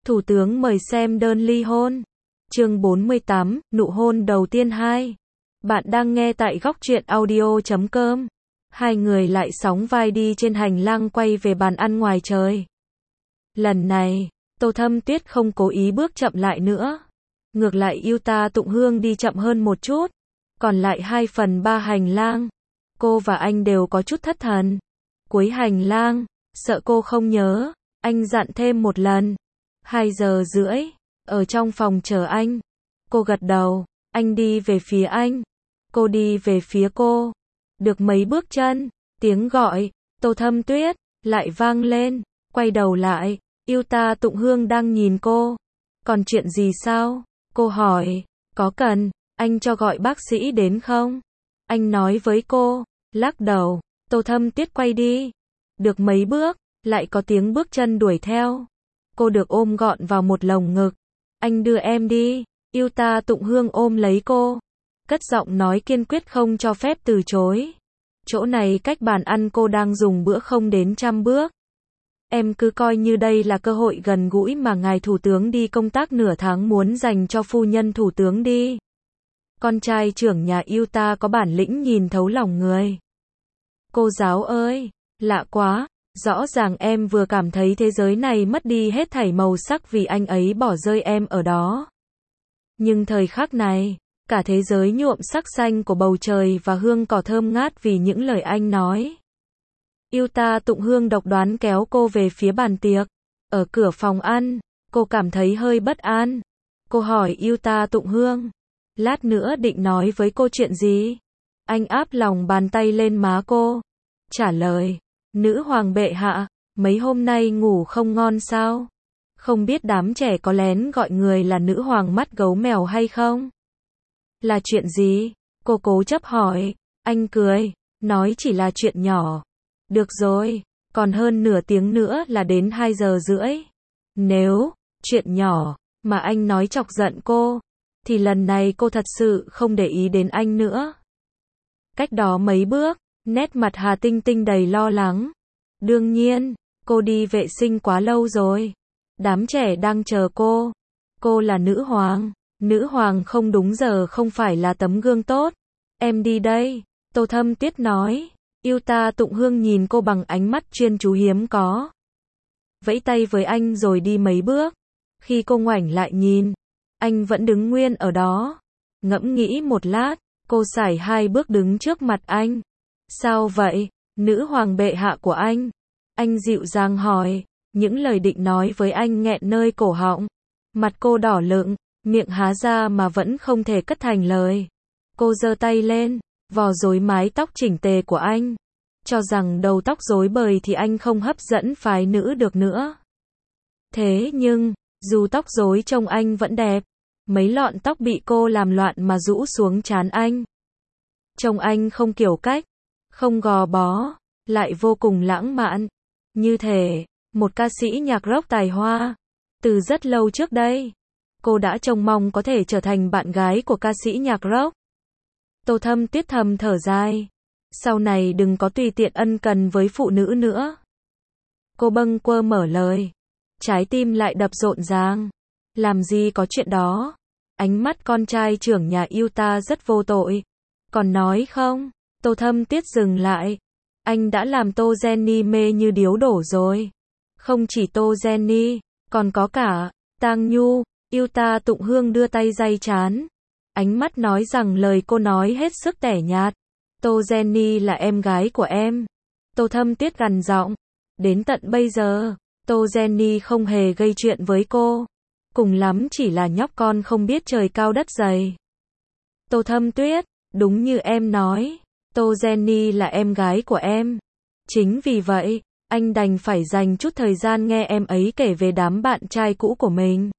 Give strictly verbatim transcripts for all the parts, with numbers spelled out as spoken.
Thủ tướng mời xem đơn ly hôn. Chương bốn mươi tám, nụ hôn đầu tiên hai. Bạn đang nghe tại góc truyện audio chấm com. Hai người lại sóng vai đi trên hành lang quay về bàn ăn ngoài trời. Lần này, Tô Thâm Tuyết không cố ý bước chậm lại nữa. Ngược lại Yuta Tụng Hương đi chậm hơn một chút. Còn lại hai phần ba hành lang, cô và anh đều có chút thất thần. Cuối hành lang, sợ cô không nhớ, anh dặn thêm một lần. Hai giờ rưỡi, ở trong phòng chờ anh. Cô gật đầu, anh đi về phía anh. Cô đi về phía cô. Được mấy bước chân, tiếng gọi, Tô Thâm Tuyết, lại vang lên. Quay đầu lại, Yuta Tụng Hương đang nhìn cô. Còn chuyện gì sao? Cô hỏi, có cần anh cho gọi bác sĩ đến không? Anh nói với cô, lắc đầu. Tô Thâm Tuyết quay đi. Được mấy bước, lại có tiếng bước chân đuổi theo. Cô được ôm gọn vào một lồng ngực. Anh đưa em đi. Yuta Tụng Hương ôm lấy cô. Cất giọng nói kiên quyết không cho phép từ chối. Chỗ này cách bàn ăn cô đang dùng bữa không đến trăm bước. Em cứ coi như đây là cơ hội gần gũi mà ngài thủ tướng đi công tác nửa tháng muốn dành cho phu nhân thủ tướng đi. Con trai trưởng nhà Yuta có bản lĩnh nhìn thấu lòng người. Cô giáo ơi, lạ quá, rõ ràng em vừa cảm thấy thế giới này mất đi hết thảy màu sắc vì anh ấy bỏ rơi em ở đó. Nhưng thời khắc này, cả thế giới nhuộm sắc xanh của bầu trời và hương cỏ thơm ngát vì những lời anh nói. Yuta Tụng Hương độc đoán kéo cô về phía bàn tiệc. Ở cửa phòng ăn, cô cảm thấy hơi bất an. Cô hỏi Yuta Tụng Hương, lát nữa định nói với cô chuyện gì? Anh áp lòng bàn tay lên má cô. Trả lời, nữ hoàng bệ hạ, mấy hôm nay ngủ không ngon sao? Không biết đám trẻ có lén gọi người là nữ hoàng mắt gấu mèo hay không? Là chuyện gì? Cô cố chấp hỏi. Anh cười, nói chỉ là chuyện nhỏ. Được rồi, còn hơn nửa tiếng nữa là đến hai giờ rưỡi. Nếu chuyện nhỏ mà anh nói chọc giận cô, thì lần này cô thật sự không để ý đến anh nữa. Cách đó mấy bước, nét mặt Hà Tinh Tinh đầy lo lắng. Đương nhiên, cô đi vệ sinh quá lâu rồi. Đám trẻ đang chờ cô. Cô là nữ hoàng. Nữ hoàng không đúng giờ không phải là tấm gương tốt. Em đi đây, Tô Thâm Tuyết nói. Yuta Tụng Hương nhìn cô bằng ánh mắt chuyên chú hiếm có. Vẫy tay với anh rồi đi mấy bước. Khi cô ngoảnh lại nhìn, anh vẫn đứng nguyên ở đó. Ngẫm nghĩ một lát, cô sải hai bước đứng trước mặt anh. Sao vậy, nữ hoàng bệ hạ của anh? Anh dịu dàng hỏi. Những lời định nói với anh nghẹn nơi cổ họng. Mặt cô đỏ lựng, miệng há ra mà vẫn không thể cất thành lời. Cô giơ tay lên, vò rối mái tóc chỉnh tề của anh. Cho rằng đầu tóc rối bời thì anh không hấp dẫn phái nữ được nữa. Thế nhưng, dù tóc rối trông anh vẫn đẹp. Mấy lọn tóc bị cô làm loạn mà rũ xuống trán anh. Trông anh không kiểu cách, không gò bó, lại vô cùng lãng mạn. Như thể, một ca sĩ nhạc rock tài hoa. Từ rất lâu trước đây, cô đã trông mong có thể trở thành bạn gái của ca sĩ nhạc rock. Tô Thâm Tuyết thầm thở dài. Sau này đừng có tùy tiện ân cần với phụ nữ nữa. Cô bâng quơ mở lời. Trái tim lại đập rộn ràng. Làm gì có chuyện đó. Ánh mắt con trai trưởng nhà Yuta rất vô tội. Còn nói không? Tô Thâm Tuyết dừng lại. Anh đã làm Tô Jenny mê như điếu đổ rồi. Không chỉ Tô Jenny, còn có cả Tang Nhu. Yuta Tụng Hương đưa tay day trán. Ánh mắt nói rằng lời cô nói hết sức tẻ nhạt. Tô Jenny là em gái của em. Tô Thâm Tuyết gằn giọng. Đến tận bây giờ, Tô Jenny không hề gây chuyện với cô. Cùng lắm chỉ là nhóc con không biết trời cao đất dày. Tô Thâm Tuyết, đúng như em nói, Tô Jenny là em gái của em. Chính vì vậy, anh đành phải dành chút thời gian nghe em ấy kể về đám bạn trai cũ của mình.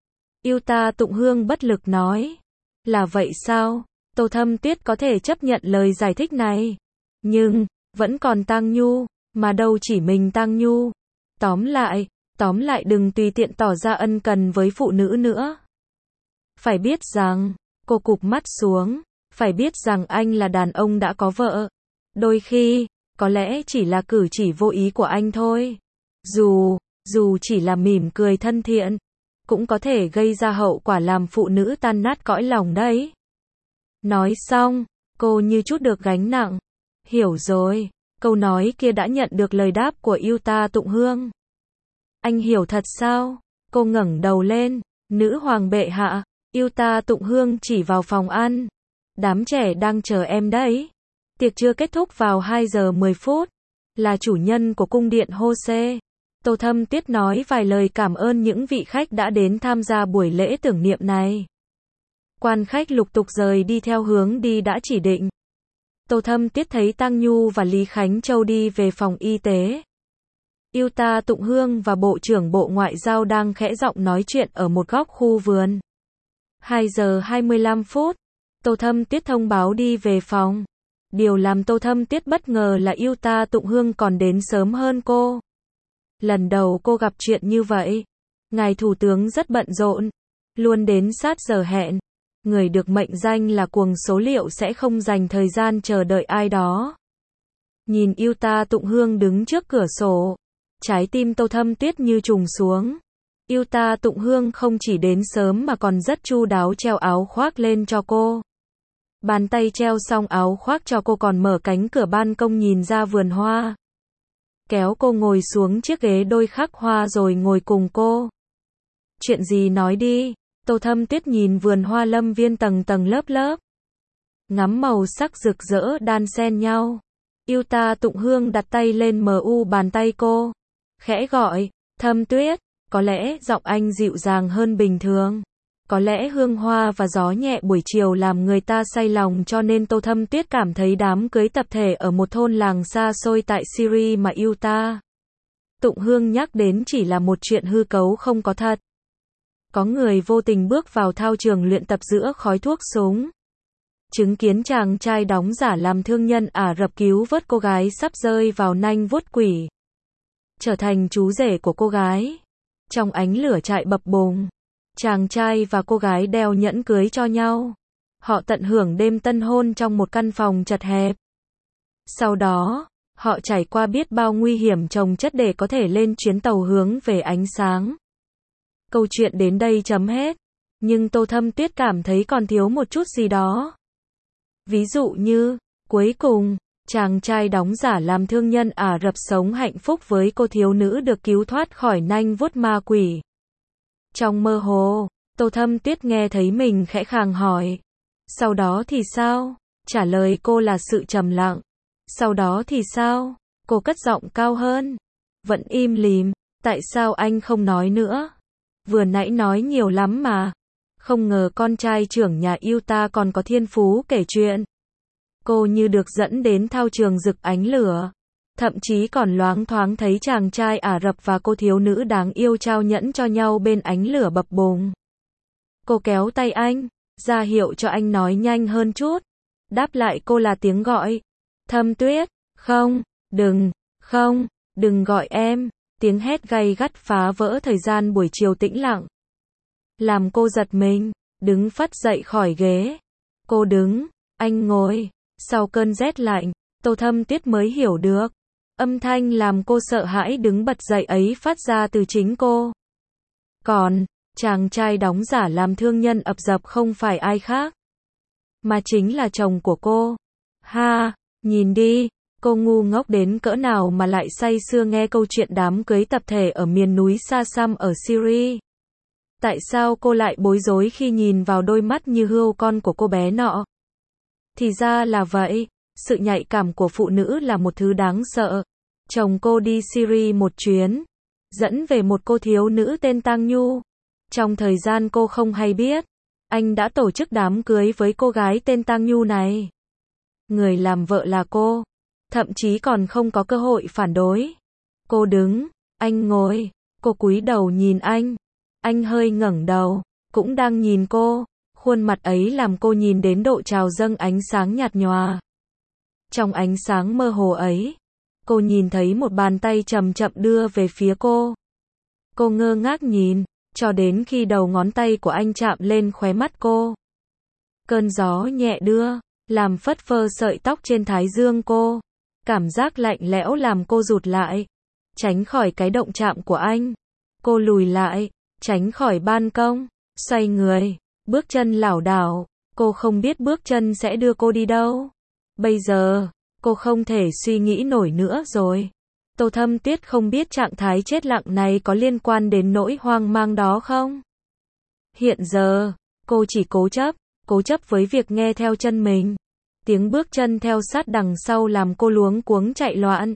Yuta Tụng Hương bất lực nói. Là vậy sao? Tô Thâm Tuyết có thể chấp nhận lời giải thích này. Nhưng, vẫn còn Tang Nhu, mà đâu chỉ mình Tang Nhu. Tóm lại, tóm lại đừng tùy tiện tỏ ra ân cần với phụ nữ nữa. Phải biết rằng, cô cụp mắt xuống, phải biết rằng anh là đàn ông đã có vợ. Đôi khi, có lẽ chỉ là cử chỉ vô ý của anh thôi. Dù, dù chỉ là mỉm cười thân thiện, cũng có thể gây ra hậu quả làm phụ nữ tan nát cõi lòng đấy. Nói xong, cô như chút được gánh nặng. Hiểu rồi, câu nói kia đã nhận được lời đáp của Yuta Tụng Hương. Anh hiểu thật sao? Cô ngẩng đầu lên, nữ hoàng bệ hạ. Yuta Tụng Hương chỉ vào phòng ăn. Đám trẻ đang chờ em đấy. Tiệc chưa kết thúc vào hai giờ mười phút. Là chủ nhân của cung điện Hose. Tô Thâm Tuyết nói vài lời cảm ơn những vị khách đã đến tham gia buổi lễ tưởng niệm này. Quan khách lục tục rời đi theo hướng đi đã chỉ định. Tô Thâm Tuyết thấy Tăng Nhu và Lý Khánh Châu đi về phòng y tế. Yuta Tụng Hương và Bộ trưởng Bộ Ngoại giao đang khẽ giọng nói chuyện ở một góc khu vườn. hai giờ hai mươi lăm phút, Tô Thâm Tuyết thông báo đi về phòng. Điều làm Tô Thâm Tuyết bất ngờ là Yuta Tụng Hương còn đến sớm hơn cô. Lần đầu cô gặp chuyện như vậy. Ngài Thủ tướng rất bận rộn, luôn đến sát giờ hẹn. Người được mệnh danh là cuồng số liệu sẽ không dành thời gian chờ đợi ai đó. Nhìn Yuta Tụng Hương đứng trước cửa sổ, trái tim Tô Thâm Tuyết như trùng xuống. Yuta Tụng Hương không chỉ đến sớm mà còn rất chu đáo treo áo khoác lên cho cô. Bàn tay treo xong áo khoác cho cô còn mở cánh cửa ban công nhìn ra vườn hoa. Kéo cô ngồi xuống chiếc ghế đôi khắc hoa rồi ngồi cùng cô. Chuyện gì nói đi. Tô Thâm Tuyết nhìn vườn hoa lâm viên tầng tầng lớp lớp. Ngắm màu sắc rực rỡ đan xen nhau. Yuta Tụng Hương đặt tay lên mu bàn tay cô. Khẽ gọi, Thâm Tuyết. Có lẽ giọng anh dịu dàng hơn bình thường. Có lẽ hương hoa và gió nhẹ buổi chiều làm người ta say lòng cho nên Tô Thâm Tuyết cảm thấy đám cưới tập thể ở một thôn làng xa xôi tại Syria mà Yuta Tụng Hương nhắc đến chỉ là một chuyện hư cấu không có thật. Có người vô tình bước vào thao trường luyện tập giữa khói thuốc súng. Chứng kiến chàng trai đóng giả làm thương nhân Ả Rập cứu vớt cô gái sắp rơi vào nanh vuốt quỷ. Trở thành chú rể của cô gái. Trong ánh lửa trại bập bùng, chàng trai và cô gái đeo nhẫn cưới cho nhau. Họ tận hưởng đêm tân hôn trong một căn phòng chật hẹp. Sau đó, họ trải qua biết bao nguy hiểm chồng chất để có thể lên chuyến tàu hướng về ánh sáng. Câu chuyện đến đây chấm hết. Nhưng Tô Thâm Tuyết cảm thấy còn thiếu một chút gì đó. Ví dụ như, cuối cùng, chàng trai đóng giả làm thương nhân Ả Rập sống hạnh phúc với cô thiếu nữ được cứu thoát khỏi nanh vuốt ma quỷ. Trong mơ hồ, Tô Thâm Tuyết nghe thấy mình khẽ khàng hỏi. Sau đó thì sao? Trả lời cô là sự trầm lặng. Sau đó thì sao? Cô cất giọng cao hơn. Vẫn im lìm. Tại sao anh không nói nữa? Vừa nãy nói nhiều lắm mà. Không ngờ con trai trưởng nhà Yuta còn có thiên phú kể chuyện. Cô như được dẫn đến thao trường rực ánh lửa. Thậm chí còn loáng thoáng thấy chàng trai Ả Rập và cô thiếu nữ đáng yêu trao nhẫn cho nhau bên ánh lửa bập bùng. Cô kéo tay anh, ra hiệu cho anh nói nhanh hơn chút. Đáp lại cô là tiếng gọi. Thâm Tuyết, không, đừng, không, đừng gọi em. Tiếng hét gay gắt phá vỡ thời gian buổi chiều tĩnh lặng. Làm cô giật mình, đứng phắt dậy khỏi ghế. Cô đứng, anh ngồi. Sau cơn rét lạnh, Tô Thâm Tuyết mới hiểu được. Âm thanh làm cô sợ hãi đứng bật dậy ấy phát ra từ chính cô. Còn, chàng trai đóng giả làm thương nhân ập dập không phải ai khác, mà chính là chồng của cô. Ha, nhìn đi, cô ngu ngốc đến cỡ nào mà lại say sưa nghe câu chuyện đám cưới tập thể ở miền núi xa xăm ở Syria. Tại sao cô lại bối rối khi nhìn vào đôi mắt như hươu con của cô bé nọ? Thì ra là vậy, sự nhạy cảm của phụ nữ là một thứ đáng sợ. Chồng cô đi Syria một chuyến, dẫn về một cô thiếu nữ tên Tang Nhu. Trong thời gian cô không hay biết, anh đã tổ chức đám cưới với cô gái tên Tang Nhu này. Người làm vợ là cô, thậm chí còn không có cơ hội phản đối. Cô đứng, anh ngồi, cô cúi đầu nhìn anh. Anh hơi ngẩng đầu, cũng đang nhìn cô. Khuôn mặt ấy làm cô nhìn đến độ trào dâng ánh sáng nhạt nhòa. Trong ánh sáng mơ hồ ấy, cô nhìn thấy một bàn tay chậm chậm đưa về phía cô. Cô ngơ ngác nhìn, cho đến khi đầu ngón tay của anh chạm lên khóe mắt cô. Cơn gió nhẹ đưa, làm phất phơ sợi tóc trên thái dương cô. Cảm giác lạnh lẽo làm cô rụt lại, tránh khỏi cái động chạm của anh. Cô lùi lại, tránh khỏi ban công, xoay người, bước chân lảo đảo, cô không biết bước chân sẽ đưa cô đi đâu. Bây giờ, cô không thể suy nghĩ nổi nữa rồi. Tô Thâm Tuyết không biết trạng thái chết lặng này có liên quan đến nỗi hoang mang đó không? Hiện giờ, cô chỉ cố chấp, cố chấp với việc nghe theo chân mình. Tiếng bước chân theo sát đằng sau làm cô luống cuống chạy loạn.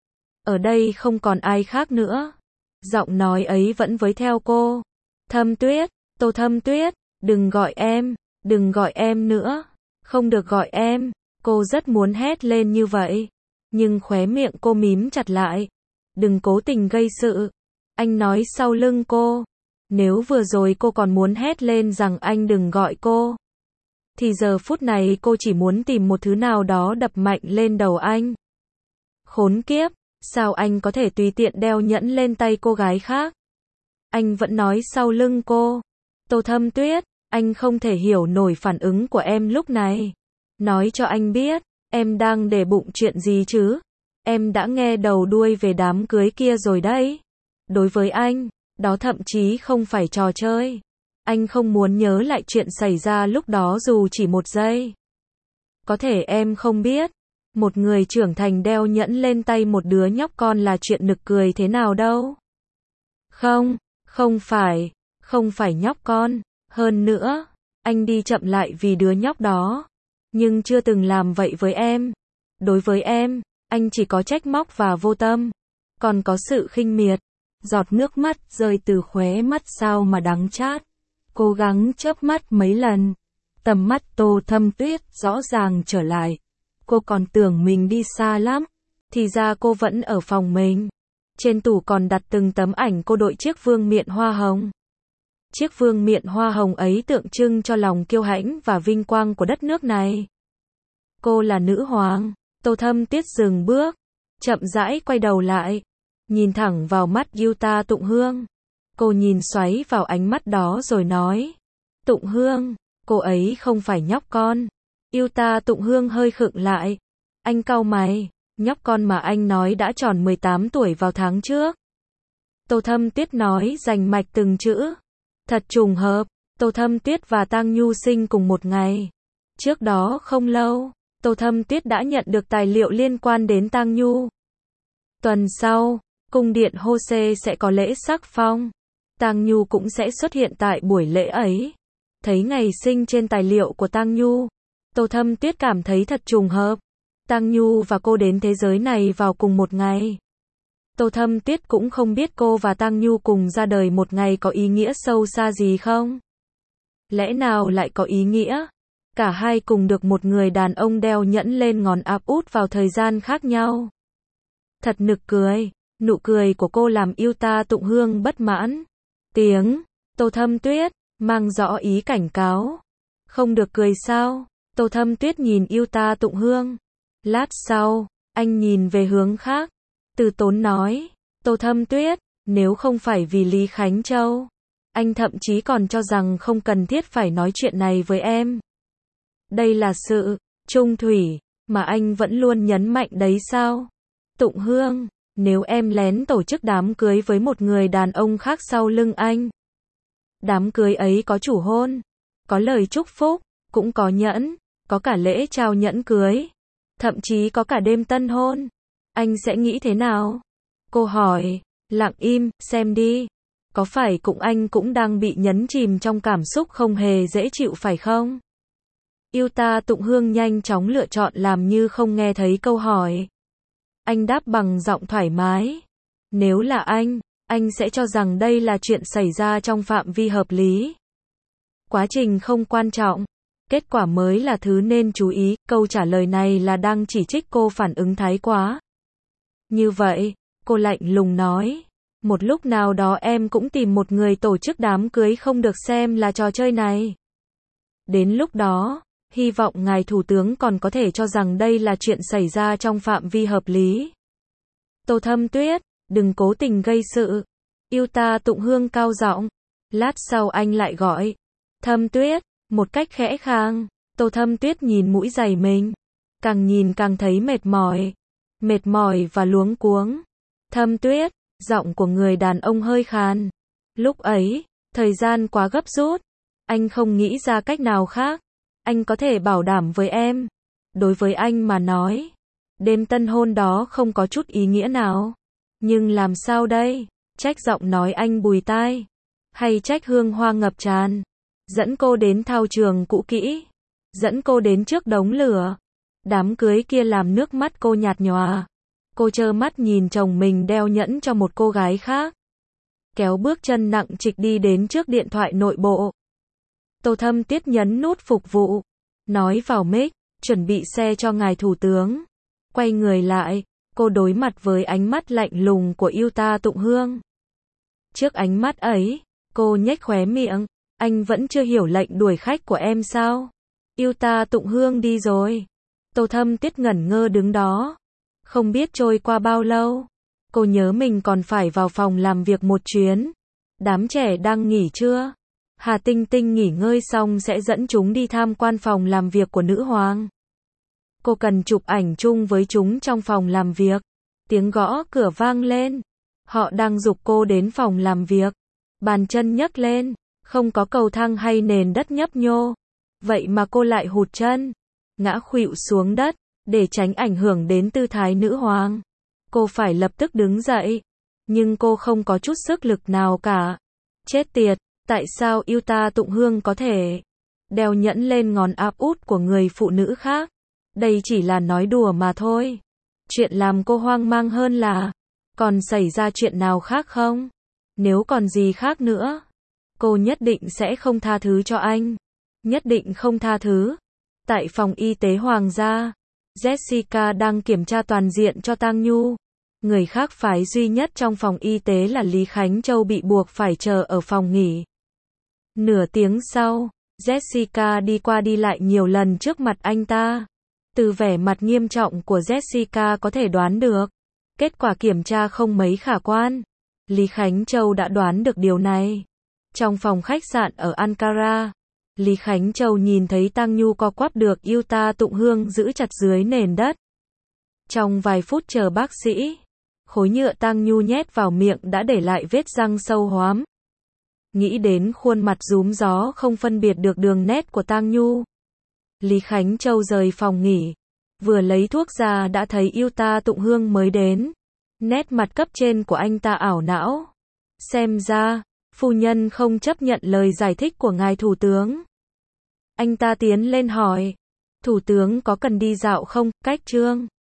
Ở đây không còn ai khác nữa. Giọng nói ấy vẫn với theo cô. Thâm Tuyết, Tô Thâm Tuyết, đừng gọi em, đừng gọi em nữa, không được gọi em. Cô rất muốn hét lên như vậy, nhưng khóe miệng cô mím chặt lại. Đừng cố tình gây sự. Anh nói sau lưng cô. Nếu vừa rồi cô còn muốn hét lên rằng anh đừng gọi cô, thì giờ phút này cô chỉ muốn tìm một thứ nào đó đập mạnh lên đầu anh. Khốn kiếp, sao anh có thể tùy tiện đeo nhẫn lên tay cô gái khác? Anh vẫn nói sau lưng cô. Tô Thâm Tuyết, anh không thể hiểu nổi phản ứng của em lúc này. Nói cho anh biết, em đang để bụng chuyện gì chứ? Em đã nghe đầu đuôi về đám cưới kia rồi đấy. Đối với anh, đó thậm chí không phải trò chơi. Anh không muốn nhớ lại chuyện xảy ra lúc đó dù chỉ một giây. Có thể em không biết, một người trưởng thành đeo nhẫn lên tay một đứa nhóc con là chuyện nực cười thế nào đâu. Không, không phải, không phải nhóc con. Hơn nữa, anh đi chậm lại vì đứa nhóc đó. Nhưng chưa từng làm vậy với em. Đối với em, anh chỉ có trách móc và vô tâm. Còn có sự khinh miệt. Giọt nước mắt rơi từ khóe mắt sao mà đắng chát. Cố gắng chớp mắt mấy lần. Tầm mắt Tô Thâm Tuyết rõ ràng trở lại. Cô còn tưởng mình đi xa lắm. Thì ra cô vẫn ở phòng mình. Trên tủ còn đặt từng tấm ảnh cô đội chiếc vương miện hoa hồng. Chiếc vương miện hoa hồng ấy tượng trưng cho lòng kiêu hãnh và vinh quang của đất nước này. Cô là nữ hoàng. Tô Thâm Tuyết dừng bước, chậm rãi quay đầu lại, nhìn thẳng vào mắt Yuta Tụng Hương. Cô nhìn xoáy vào ánh mắt đó rồi nói, Tụng Hương, cô ấy không phải nhóc con. Yuta Tụng Hương hơi khựng lại. Anh cau mày, nhóc con mà anh nói đã tròn mười tám tuổi vào tháng trước. Tô Thâm Tuyết nói rành mạch từng chữ. Thật trùng hợp, Tô Thâm Tuyết và Tang Nhu sinh cùng một ngày. Trước đó không lâu, Tô Thâm Tuyết đã nhận được tài liệu liên quan đến Tang Nhu. Tuần sau, cung điện Hose sẽ có lễ sắc phong. Tang Nhu cũng sẽ xuất hiện tại buổi lễ ấy. Thấy ngày sinh trên tài liệu của Tang Nhu, Tô Thâm Tuyết cảm thấy thật trùng hợp. Tang Nhu và cô đến thế giới này vào cùng một ngày. Tô Thâm Tuyết cũng không biết cô và Tang Nhu cùng ra đời một ngày có ý nghĩa sâu xa gì không? Lẽ nào lại có ý nghĩa? Cả hai cùng được một người đàn ông đeo nhẫn lên ngón áp út vào thời gian khác nhau. Thật nực cười, nụ cười của cô làm Yuta Tụng Hương bất mãn. Tiếng, Tô Thâm Tuyết, mang rõ ý cảnh cáo. Không được cười sao? Tô Thâm Tuyết nhìn Yuta Tụng Hương. Lát sau, anh nhìn về hướng khác. Từ tốn nói, Tô Thâm Tuyết, nếu không phải vì Lý Khánh Châu, anh thậm chí còn cho rằng không cần thiết phải nói chuyện này với em. Đây là sự chung thủy mà anh vẫn luôn nhấn mạnh đấy sao? Tụng Hương, nếu em lén tổ chức đám cưới với một người đàn ông khác sau lưng anh, đám cưới ấy có chủ hôn, có lời chúc phúc, cũng có nhẫn, có cả lễ trao nhẫn cưới, thậm chí có cả đêm tân hôn, anh sẽ nghĩ thế nào? Cô hỏi, lặng im, xem đi. Có phải cũng anh cũng đang bị nhấn chìm trong cảm xúc không hề dễ chịu phải không? Yuta Tụng Hương nhanh chóng lựa chọn làm như không nghe thấy câu hỏi. Anh đáp bằng giọng thoải mái. Nếu là anh, anh sẽ cho rằng đây là chuyện xảy ra trong phạm vi hợp lý. Quá trình không quan trọng. Kết quả mới là thứ nên chú ý. Câu trả lời này là đang chỉ trích cô phản ứng thái quá. Như vậy, cô lạnh lùng nói. Một lúc nào đó em cũng tìm một người tổ chức đám cưới không được xem là trò chơi này. Đến lúc đó, hy vọng ngài thủ tướng còn có thể cho rằng đây là chuyện xảy ra trong phạm vi hợp lý. Tô Thâm Tuyết, đừng cố tình gây sự. Yuta Tụng Hương cao giọng. Lát sau anh lại gọi. Thâm Tuyết, một cách khẽ khàng. Tô Thâm Tuyết nhìn mũi giày mình. Càng nhìn càng thấy mệt mỏi. Mệt mỏi và luống cuống. Thâm Tuyết, giọng của người đàn ông hơi khàn. Lúc ấy, thời gian quá gấp rút. Anh không nghĩ ra cách nào khác. Anh có thể bảo đảm với em. Đối với anh mà nói, đêm tân hôn đó không có chút ý nghĩa nào. Nhưng làm sao đây? Trách giọng nói anh bùi tai. Hay trách hương hoa ngập tràn. Dẫn cô đến thao trường cũ kỹ. Dẫn cô đến trước đống lửa. Đám cưới kia làm nước mắt cô nhạt nhòa. Cô trơ mắt nhìn chồng mình đeo nhẫn cho một cô gái khác. Kéo bước chân nặng trịch đi đến trước điện thoại nội bộ. Tô Thâm Tiết nhấn nút phục vụ. Nói vào mic, chuẩn bị xe cho ngài thủ tướng. Quay người lại, cô đối mặt với ánh mắt lạnh lùng của Yuta Tụng Hương. Trước ánh mắt ấy, cô nhếch khóe miệng. Anh vẫn chưa hiểu lệnh đuổi khách của em sao? Yuta Tụng Hương đi rồi. Tô Thâm Tiết ngẩn ngơ đứng đó. Không biết trôi qua bao lâu. Cô nhớ mình còn phải vào phòng làm việc một chuyến. Đám trẻ đang nghỉ trưa. Hà Tinh Tinh nghỉ ngơi xong sẽ dẫn chúng đi tham quan phòng làm việc của nữ hoàng. Cô cần chụp ảnh chung với chúng trong phòng làm việc. Tiếng gõ cửa vang lên. Họ đang giục cô đến phòng làm việc. Bàn chân nhấc lên. Không có cầu thang hay nền đất nhấp nhô. Vậy mà cô lại hụt chân. Ngã khuỵu xuống đất. Để tránh ảnh hưởng đến tư thái nữ hoàng. Cô phải lập tức đứng dậy. Nhưng cô không có chút sức lực nào cả. Chết tiệt, tại sao Yuta Tụng Hương có thể đeo nhẫn lên ngón áp út của người phụ nữ khác? Đây chỉ là nói đùa mà thôi. Chuyện làm cô hoang mang hơn là còn xảy ra chuyện nào khác không? Nếu còn gì khác nữa, cô nhất định sẽ không tha thứ cho anh. Nhất định không tha thứ. Tại phòng y tế hoàng gia, Jessica đang kiểm tra toàn diện cho Tang Nhu. Người khác phái duy nhất trong phòng y tế là Lý Khánh Châu bị buộc phải chờ ở phòng nghỉ. Nửa tiếng sau, Jessica đi qua đi lại nhiều lần trước mặt anh ta. Từ vẻ mặt nghiêm trọng của Jessica có thể đoán được. Kết quả kiểm tra không mấy khả quan. Lý Khánh Châu đã đoán được điều này. Trong phòng khách sạn ở Ankara, Lý Khánh Châu nhìn thấy Tang Nhu co quắp được Yuta Tụng Hương giữ chặt dưới nền đất. Trong vài phút chờ bác sĩ, khối nhựa Tang Nhu nhét vào miệng đã để lại vết răng sâu hoắm. Nghĩ đến khuôn mặt rúm gió không phân biệt được đường nét của Tang Nhu, Lý Khánh Châu rời phòng nghỉ. Vừa lấy thuốc ra đã thấy Yuta Tụng Hương mới đến. Nét mặt cấp trên của anh ta ảo não. Xem ra, phu nhân không chấp nhận lời giải thích của ngài thủ tướng. Anh ta tiến lên hỏi. Thủ tướng có cần đi dạo không? Cách trương.